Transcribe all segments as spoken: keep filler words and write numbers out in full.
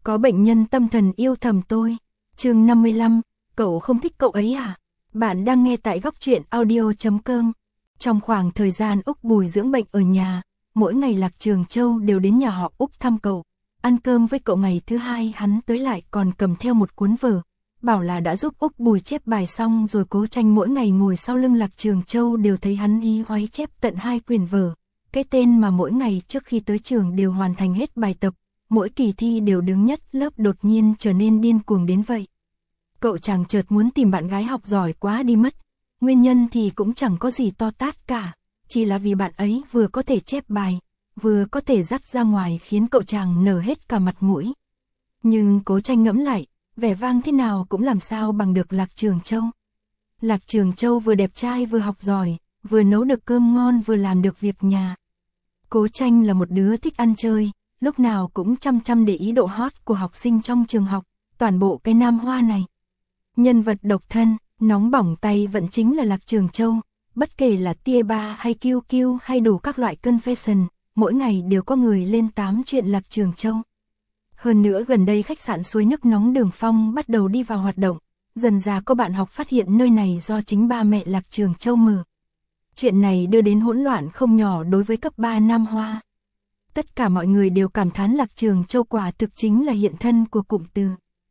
Có bệnh nhân tâm thần yêu thầm tôi. Chương năm mươi lăm, cậu không thích cậu ấy à? Bạn đang nghe tại góc truyện audio chấm com. Trong khoảng thời gian Úc Bùi dưỡng bệnh ở nhà, mỗi ngày Lạc Trường Châu đều đến nhà họ Úc thăm cậu, ăn cơm với cậu. Ngày thứ hai hắn tới lại còn cầm theo một cuốn vở, bảo là đã giúp Úc Bùi chép bài xong rồi. Cố Tranh mỗi ngày ngồi sau lưng Lạc Trường Châu đều thấy hắn hí hoáy chép tận hai quyển vở, cái tên mà mỗi ngày trước khi tới trường đều hoàn thành hết bài tập, mỗi kỳ thi đều đứng nhất lớp, đột nhiên trở nên điên cuồng đến vậy. Cậu chàng chợt muốn tìm bạn gái học giỏi quá đi mất, nguyên nhân thì cũng chẳng có gì to tát cả, chỉ là vì bạn ấy vừa có thể chép bài, vừa có thể dắt ra ngoài khiến cậu chàng nở hết cả mặt mũi. Nhưng Cố Tranh ngẫm lại, vẻ vang thế nào cũng làm sao bằng được Lạc Trường Châu. Lạc Trường Châu vừa đẹp trai vừa học giỏi, vừa nấu được cơm ngon vừa làm được việc nhà. Cố Tranh là một đứa thích ăn chơi, lúc nào cũng chăm chăm để ý độ hot của học sinh trong trường học, toàn bộ cái Nam Hoa này. Nhân vật độc thân, nóng bỏng tay vẫn chính là Lạc Trường Châu, bất kể là tia ba hay kiu kiu hay đủ các loại confession, mỗi ngày đều có người lên tám chuyện Lạc Trường Châu. Hơn nữa gần đây khách sạn suối nước nóng Đường Phong bắt đầu đi vào hoạt động, dần dà có bạn học phát hiện nơi này do chính ba mẹ Lạc Trường Châu mở. Chuyện này đưa đến hỗn loạn không nhỏ đối với cấp ba Nam Hoa. Tất cả mọi người đều cảm thán Lạc Trường Châu quả thực chính là hiện thân của cụm từ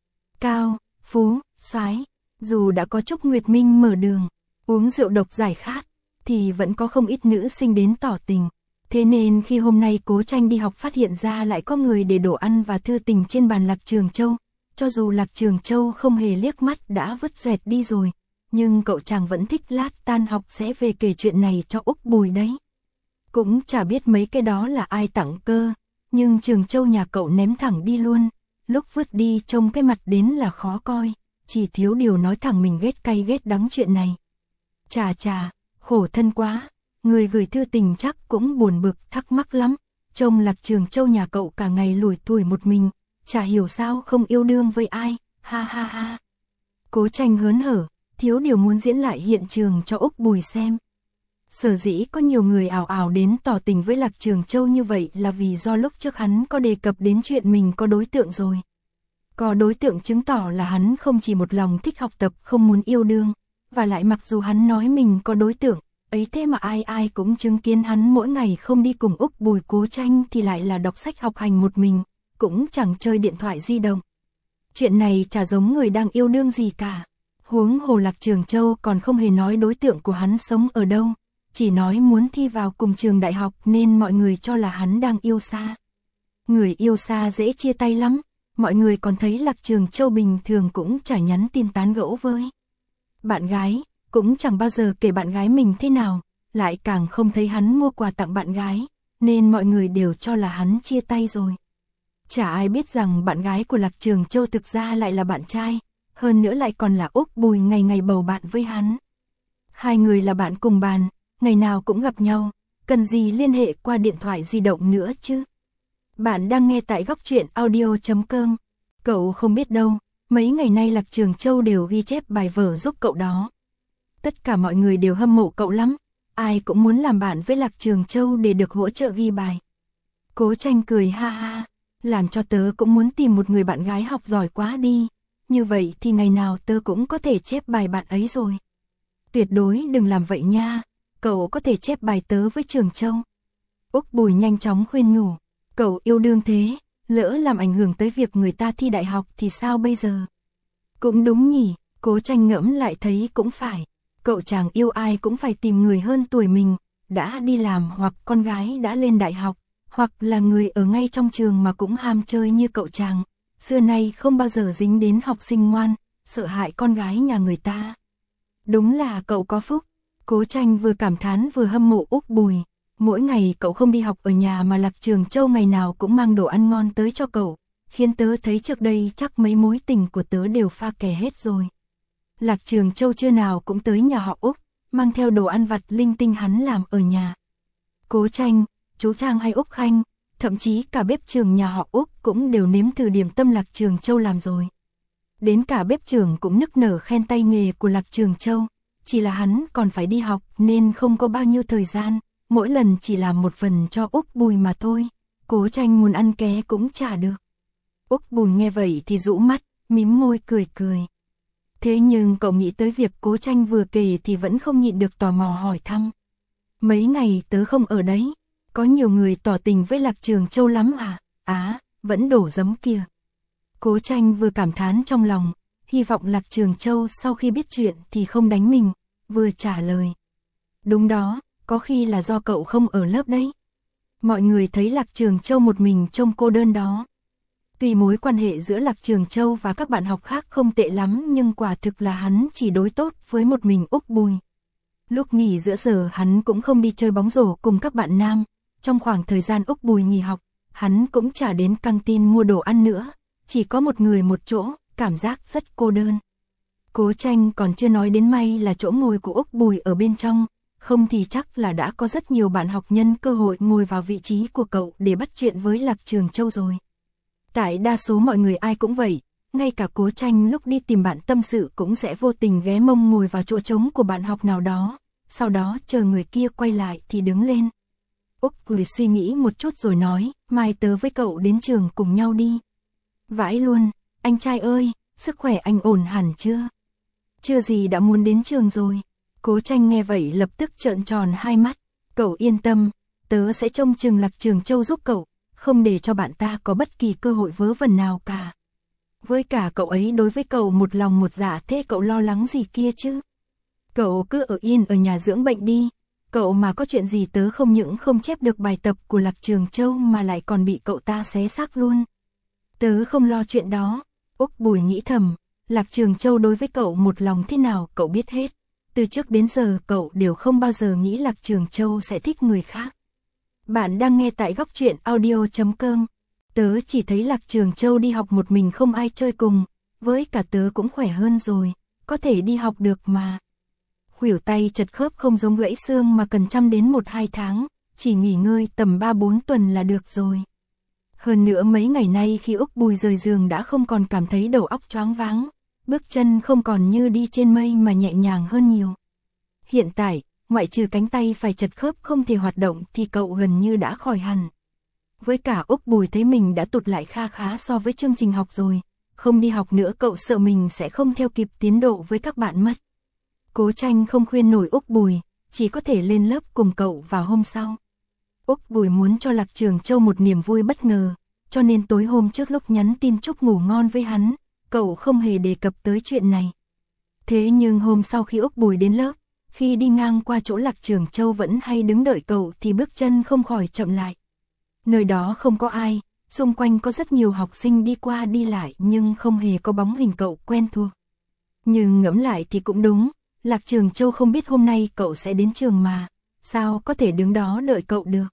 cao, phú, soái. Dù đã có Trúc Nguyệt Minh mở đường, uống rượu độc giải khát, thì vẫn có không ít nữ sinh đến tỏ tình. Thế nên khi hôm nay Cố Tranh đi học phát hiện ra lại có người để đồ ăn và thư tình trên bàn Lạc Trường Châu, cho dù Lạc Trường Châu không hề liếc mắt đã vứt xoẹt đi rồi, nhưng cậu chàng vẫn thích lát tan học sẽ về kể chuyện này cho Úc Bùi đấy. Cũng chả biết mấy cái đó là ai tặng cơ, nhưng Trường Châu nhà cậu ném thẳng đi luôn, lúc vứt đi trông cái mặt đến là khó coi, chỉ thiếu điều nói thẳng mình ghét cay ghét đắng chuyện này. Chà chà, khổ thân quá, người gửi thư tình chắc cũng buồn bực thắc mắc lắm, trông Lạc Trường Châu nhà cậu cả ngày lủi thủi một mình, chả hiểu sao không yêu đương với ai, ha ha ha. Cố Tranh hớn hở, thiếu điều muốn diễn lại hiện trường cho Úc Bùi xem. Sở dĩ có nhiều người ảo ảo đến tỏ tình với Lạc Trường Châu như vậy là vì do lúc trước hắn có đề cập đến chuyện mình có đối tượng rồi. Có đối tượng chứng tỏ là hắn không chỉ một lòng thích học tập không muốn yêu đương, và lại mặc dù hắn nói mình có đối tượng, ấy thế mà ai ai cũng chứng kiến hắn mỗi ngày không đi cùng Úc Bùi. Cố Tranh thì lại là đọc sách học hành một mình, cũng chẳng chơi điện thoại di động. Chuyện này chả giống người đang yêu đương gì cả. Huống hồ Lạc Trường Châu còn không hề nói đối tượng của hắn sống ở đâu, chỉ nói muốn thi vào cùng trường đại học nên mọi người cho là hắn đang yêu xa. Người yêu xa dễ chia tay lắm, mọi người còn thấy Lạc Trường Châu bình thường cũng chả nhắn tin tán gẫu với bạn gái, cũng chẳng bao giờ kể bạn gái mình thế nào, lại càng không thấy hắn mua quà tặng bạn gái, nên mọi người đều cho là hắn chia tay rồi. Chả ai biết rằng bạn gái của Lạc Trường Châu thực ra lại là bạn trai, hơn nữa lại còn là Úc Bùi ngày ngày bầu bạn với hắn. Hai người là bạn cùng bàn, ngày nào cũng gặp nhau, cần gì liên hệ qua điện thoại di động nữa chứ. Bạn đang nghe tại góc truyện audio chấm com. Cậu không biết đâu, mấy ngày nay Lạc Trường Châu đều ghi chép bài vở giúp cậu đó. Tất cả mọi người đều hâm mộ cậu lắm, ai cũng muốn làm bạn với Lạc Trường Châu để được hỗ trợ ghi bài. Cố Tranh cười ha ha, làm cho tớ cũng muốn tìm một người bạn gái học giỏi quá đi, như vậy thì ngày nào tớ cũng có thể chép bài bạn ấy rồi. Tuyệt đối đừng làm vậy nha, cậu có thể chép bài tớ với Trường Châu. Úc Bùi nhanh chóng khuyên nhủ, cậu yêu đương thế, lỡ làm ảnh hưởng tới việc người ta thi đại học thì sao bây giờ? Cũng đúng nhỉ, Cố Tranh ngẫm lại thấy cũng phải, cậu chàng yêu ai cũng phải tìm người hơn tuổi mình, đã đi làm hoặc con gái đã lên đại học, hoặc là người ở ngay trong trường mà cũng ham chơi như cậu chàng, xưa nay không bao giờ dính đến học sinh ngoan, sợ hại con gái nhà người ta. Đúng là cậu có phúc. Cố Tranh vừa cảm thán vừa hâm mộ Úc Bùi, mỗi ngày cậu không đi học ở nhà mà Lạc Trường Châu ngày nào cũng mang đồ ăn ngon tới cho cậu, khiến tớ thấy trước đây chắc mấy mối tình của tớ đều pha kè hết rồi. Lạc Trường Châu trưa nào cũng tới nhà họ Úc, mang theo đồ ăn vặt linh tinh hắn làm ở nhà. Cố Tranh, chú Trang hay Úc Khanh, thậm chí cả bếp trưởng nhà họ Úc cũng đều nếm thử điểm tâm Lạc Trường Châu làm rồi. Đến cả bếp trưởng cũng nức nở khen tay nghề của Lạc Trường Châu, chỉ là hắn còn phải đi học nên không có bao nhiêu thời gian, mỗi lần chỉ làm một phần cho Úc Bùi mà thôi, Cố Tranh muốn ăn ké cũng chả được. Úc Bùi nghe vậy thì rũ mắt, mím môi cười cười. Thế nhưng cậu nghĩ tới việc Cố Tranh vừa kể thì vẫn không nhịn được tò mò hỏi thăm. Mấy ngày tớ không ở đấy, có nhiều người tỏ tình với Lạc Trường Châu lắm à? Á, vẫn đổ giấm kìa. Cố Tranh vừa cảm thán trong lòng, hy vọng Lạc Trường Châu sau khi biết chuyện thì không đánh mình, vừa trả lời. Đúng đó, có khi là do cậu không ở lớp đấy. Mọi người thấy Lạc Trường Châu một mình trông cô đơn đó. Tuy mối quan hệ giữa Lạc Trường Châu và các bạn học khác không tệ lắm nhưng quả thực là hắn chỉ đối tốt với một mình Úc Bùi. Lúc nghỉ giữa giờ hắn cũng không đi chơi bóng rổ cùng các bạn nam. Trong khoảng thời gian Úc Bùi nghỉ học, hắn cũng chả đến căng tin mua đồ ăn nữa. Chỉ có một người một chỗ, cảm giác rất cô đơn. Cố Tranh còn chưa nói đến may là chỗ ngồi của Úc Bùi ở bên trong. Không thì chắc là đã có rất nhiều bạn học nhân cơ hội ngồi vào vị trí của cậu để bắt chuyện với Lạc Trường Châu rồi. Tại đa số mọi người ai cũng vậy, ngay cả Cố Tranh lúc đi tìm bạn tâm sự cũng sẽ vô tình ghé mông ngồi vào chỗ trống của bạn học nào đó, sau đó chờ người kia quay lại thì đứng lên. Úc Bùi suy nghĩ một chút rồi nói, mai tớ với cậu đến trường cùng nhau đi. Vãi luôn, anh trai ơi, sức khỏe anh ổn hẳn chưa? Chưa gì đã muốn đến trường rồi. Cố Tranh nghe vậy lập tức trợn tròn hai mắt, cậu yên tâm, tớ sẽ trông chừng Lạc Trường Châu giúp cậu, không để cho bạn ta có bất kỳ cơ hội vớ vẩn nào cả. Với cả cậu ấy đối với cậu một lòng một dạ thế cậu lo lắng gì kia chứ? Cậu cứ ở yên ở nhà dưỡng bệnh đi, cậu mà có chuyện gì tớ không những không chép được bài tập của Lạc Trường Châu mà lại còn bị cậu ta xé xác luôn. Tớ không lo chuyện đó. Úc Bùi nghĩ thầm, Lạc Trường Châu đối với cậu một lòng thế nào cậu biết hết. Từ trước đến giờ cậu đều không bao giờ nghĩ Lạc Trường Châu sẽ thích người khác. Bạn đang nghe tại góc truyện audio chấm com. Tớ chỉ thấy Lạc Trường Châu đi học một mình không ai chơi cùng, với cả tớ cũng khỏe hơn rồi, có thể đi học được mà. Khuỷu tay chật khớp không giống gãy xương mà cần chăm đến một hai tháng, chỉ nghỉ ngơi tầm ba bốn tuần là được rồi. Hơn nữa mấy ngày nay khi Úc Bùi rời giường đã không còn cảm thấy đầu óc choáng váng, bước chân không còn như đi trên mây mà nhẹ nhàng hơn nhiều. Hiện tại, ngoại trừ cánh tay phải chật khớp không thể hoạt động thì cậu gần như đã khỏi hẳn. Với cả Úc Bùi thấy mình đã tụt lại kha khá so với chương trình học rồi, không đi học nữa cậu sợ mình sẽ không theo kịp tiến độ với các bạn mất. Cố Tranh không khuyên nổi Úc Bùi, chỉ có thể lên lớp cùng cậu vào hôm sau. Úc Bùi muốn cho Lạc Trường Châu một niềm vui bất ngờ, cho nên tối hôm trước lúc nhắn tin chúc ngủ ngon với hắn, cậu không hề đề cập tới chuyện này. Thế nhưng hôm sau khi Úc Bùi đến lớp, khi đi ngang qua chỗ Lạc Trường Châu vẫn hay đứng đợi cậu thì bước chân không khỏi chậm lại. Nơi đó không có ai, xung quanh có rất nhiều học sinh đi qua đi lại nhưng không hề có bóng hình cậu quen thuộc. Nhưng ngẫm lại thì cũng đúng, Lạc Trường Châu không biết hôm nay cậu sẽ đến trường mà, sao có thể đứng đó đợi cậu được.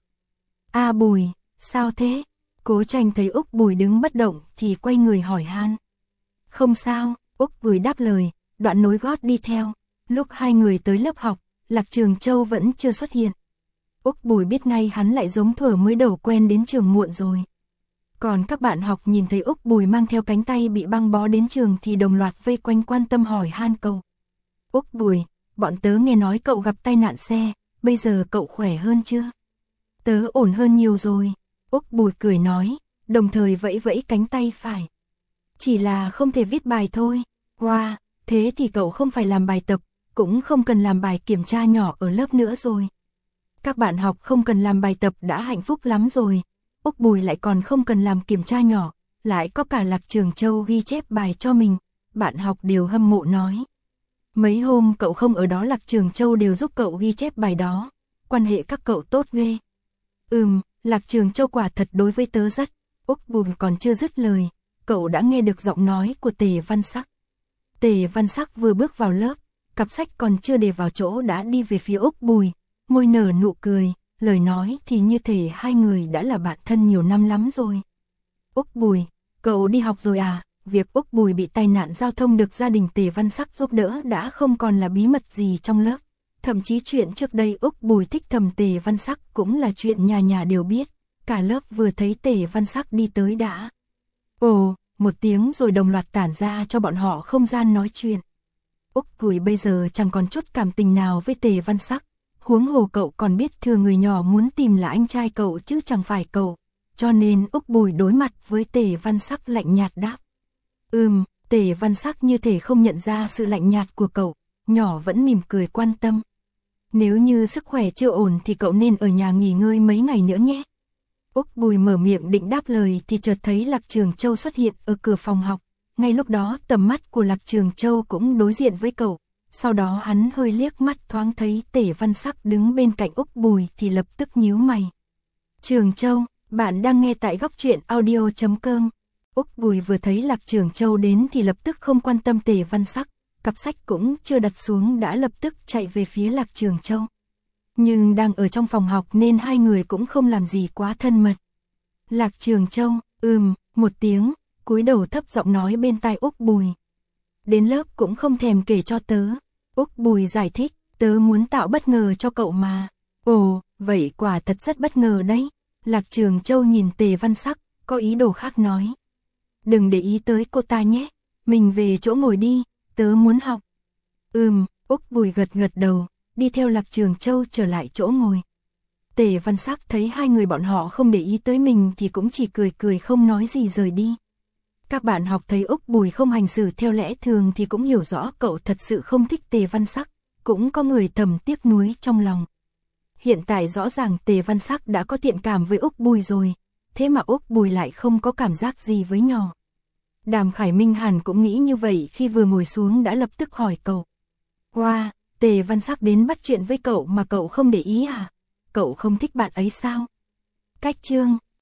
A à, Bùi, sao thế? Cố Tranh thấy Úc Bùi đứng bất động thì quay người hỏi han. Không sao, Úc Bùi đáp lời, đoạn nối gót đi theo. Lúc hai người tới lớp học, Lạc Trường Châu vẫn chưa xuất hiện. Úc Bùi biết ngay hắn lại giống thuở mới đầu quen đến trường muộn rồi. Còn các bạn học nhìn thấy Úc Bùi mang theo cánh tay bị băng bó đến trường thì đồng loạt vây quanh quan tâm hỏi han cậu. Úc Bùi, bọn tớ nghe nói cậu gặp tai nạn xe, bây giờ cậu khỏe hơn chưa? Tớ ổn hơn nhiều rồi. Úc Bùi cười nói, đồng thời vẫy vẫy cánh tay phải. Chỉ là không thể viết bài thôi. Wow, thế thì cậu không phải làm bài tập, cũng không cần làm bài kiểm tra nhỏ ở lớp nữa rồi. Các bạn học không cần làm bài tập đã hạnh phúc lắm rồi. Úc Bùi lại còn không cần làm kiểm tra nhỏ, lại có cả Lạc Trường Châu ghi chép bài cho mình. Bạn học đều hâm mộ nói. Mấy hôm cậu không ở đó Lạc Trường Châu đều giúp cậu ghi chép bài đó. Quan hệ các cậu tốt ghê. Ừm, Lạc Trường Châu quả thật đối với tớ rất. Úc Bùi còn chưa dứt lời, cậu đã nghe được giọng nói của Tề Văn Sắc. Tề Văn Sắc vừa bước vào lớp, cặp sách còn chưa để vào chỗ đã đi về phía Úc Bùi, môi nở nụ cười, lời nói thì như thể hai người đã là bạn thân nhiều năm lắm rồi. Úc Bùi, cậu đi học rồi à? Việc Úc Bùi bị tai nạn giao thông được gia đình Tề Văn Sắc giúp đỡ đã không còn là bí mật gì trong lớp. Thậm chí chuyện trước đây Úc Bùi thích thầm Tề Văn Sắc cũng là chuyện nhà nhà đều biết. Cả lớp vừa thấy Tề Văn Sắc đi tới đã. Ồ, một tiếng rồi đồng loạt tản ra cho bọn họ không gian nói chuyện. Úc Bùi bây giờ chẳng còn chút cảm tình nào với Tề Văn Sắc. Huống hồ cậu còn biết thừa người nhỏ muốn tìm là anh trai cậu chứ chẳng phải cậu. cho nên Úc Bùi đối mặt với Tề Văn Sắc lạnh nhạt đáp. Ừm, Tề Văn Sắc như thể không nhận ra sự lạnh nhạt của cậu, nhỏ vẫn mỉm cười quan tâm. Nếu như sức khỏe chưa ổn thì cậu nên ở nhà nghỉ ngơi mấy ngày nữa nhé. Úc Bùi mở miệng định đáp lời thì chợt thấy Lạc Trường Châu xuất hiện ở cửa phòng học. Ngay lúc đó tầm mắt của Lạc Trường Châu cũng đối diện với cậu. Sau đó hắn hơi liếc mắt thoáng thấy Tề Văn Sắc đứng bên cạnh Úc Bùi thì lập tức nhíu mày. Trường Châu, bạn đang nghe tại góc truyện audio chấm com. Úc Bùi vừa thấy Lạc Trường Châu đến thì lập tức không quan tâm Tề Văn Sắc. Cặp sách cũng chưa đặt xuống đã lập tức chạy về phía Lạc Trường Châu. Nhưng đang ở trong phòng học nên hai người cũng không làm gì quá thân mật. Lạc Trường Châu, ừm, một tiếng, cúi đầu thấp giọng nói bên tai Úc Bùi. Đến lớp cũng không thèm kể cho tớ. Úc Bùi giải thích, tớ muốn tạo bất ngờ cho cậu mà. Ồ, vậy quả thật rất bất ngờ đấy. Lạc Trường Châu nhìn Tề Văn Sắc, có ý đồ khác nói. Đừng để ý tới cô ta nhé, mình về chỗ ngồi đi, tớ muốn học. Ừm, Úc Bùi gật gật đầu, đi theo Lạc Trường Châu trở lại chỗ ngồi. Tề Văn Sắc thấy hai người bọn họ không để ý tới mình thì cũng chỉ cười cười không nói gì rời đi. Các bạn học thấy Úc Bùi không hành xử theo lẽ thường thì cũng hiểu rõ cậu thật sự không thích Tề Văn Sắc, cũng có người thầm tiếc nuối trong lòng. Hiện tại rõ ràng Tề Văn Sắc đã có thiện cảm với Úc Bùi rồi, thế mà Úc Bùi lại không có cảm giác gì với nhỏ. Đàm Khải Minh hẳn cũng nghĩ như vậy khi vừa ngồi xuống đã lập tức hỏi cậu. Wow, Tề Văn Sắc đến bắt chuyện với cậu mà cậu không để ý à? Cậu không thích bạn ấy sao? Cách chương